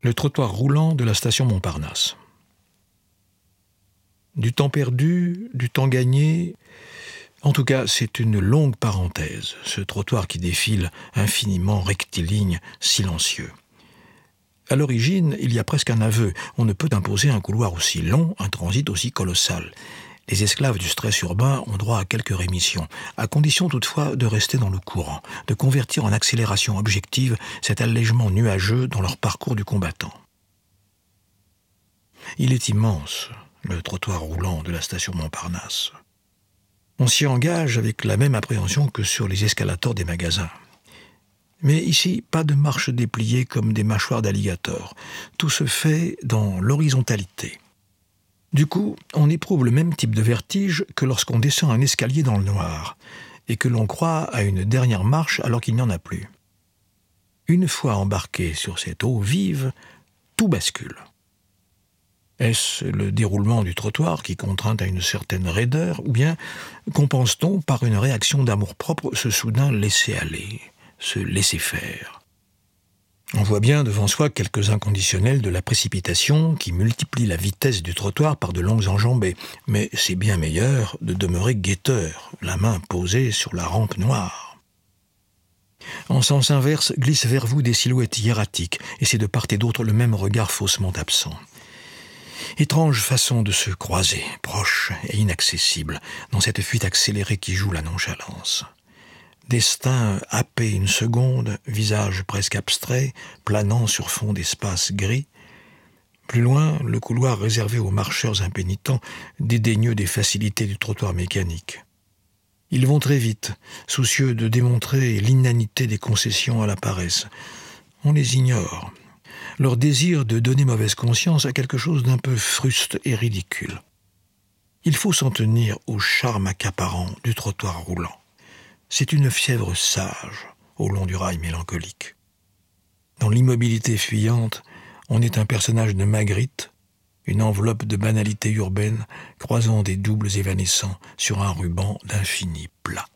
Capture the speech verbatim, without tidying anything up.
le trottoir roulant de la station Montparnasse. Du temps perdu, du temps gagné... En tout cas, c'est une longue parenthèse, ce trottoir qui défile infiniment rectiligne, silencieux. À l'origine, il y a presque un aveu. On ne peut imposer un couloir aussi long, un transit aussi colossal. Les esclaves du stress urbain ont droit à quelques rémissions, à condition toutefois de rester dans le courant, de convertir en accélération objective cet allègement nuageux dans leur parcours du combattant. Il est immense, le trottoir roulant de la station Montparnasse. On s'y engage avec la même appréhension que sur les escalators des magasins. Mais ici, pas de marches dépliées comme des mâchoires d'alligator. Tout se fait dans l'horizontalité. Du coup, on éprouve le même type de vertige que lorsqu'on descend un escalier dans le noir et que l'on croit à une dernière marche alors qu'il n'y en a plus. Une fois embarqué sur cette eau vive, tout bascule. Est-ce le déroulement du trottoir qui contraint à une certaine raideur, ou bien compense-t-on par une réaction d'amour-propre ce soudain laisser-aller, ce laisser-faire ? On voit bien devant soi quelques inconditionnels de la précipitation qui multiplient la vitesse du trottoir par de longues enjambées, mais c'est bien meilleur de demeurer guetteur, la main posée sur la rampe noire. En sens inverse, glissent vers vous des silhouettes hiératiques, et c'est de part et d'autre le même regard faussement absent. Étrange façon de se croiser, proche et inaccessible, dans cette fuite accélérée qui joue la nonchalance. Destin happé une seconde, visage presque abstrait, planant sur fond d'espace gris. Plus loin, le couloir réservé aux marcheurs impénitents, dédaigneux des facilités du trottoir mécanique. Ils vont très vite, soucieux de démontrer l'inanité des concessions à la paresse. On les ignore. Leur désir de donner mauvaise conscience a quelque chose d'un peu fruste et ridicule. Il faut s'en tenir au charme accaparant du trottoir roulant. C'est une fièvre sage au long du rail mélancolique. Dans l'immobilité fuyante, on est un personnage de Magritte, une enveloppe de banalité urbaine croisant des doubles évanescents sur un ruban d'infini plat.